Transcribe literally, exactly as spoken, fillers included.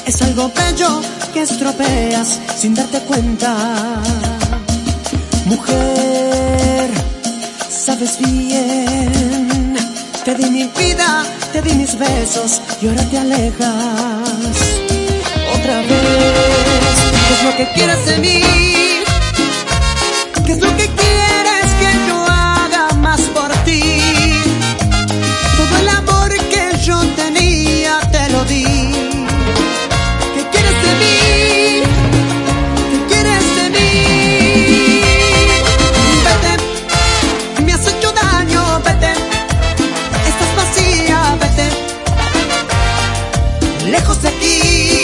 Es algo bello que estropeas sin darte cuenta. Mujer, sabes bien, te di mi vida, te di mis besos y ahora te alejas. Otra vez, ¿qué es lo que quieres de mí? ¿Qué es lo que quieres que yo haga más por ti? Todo el amor que yo tenía te lo di. ¿Qué quieres de mí? ¿Qué quieres de mí? Vete, me has hecho daño, vete. Estás vacía, vete. Lejos de aquí.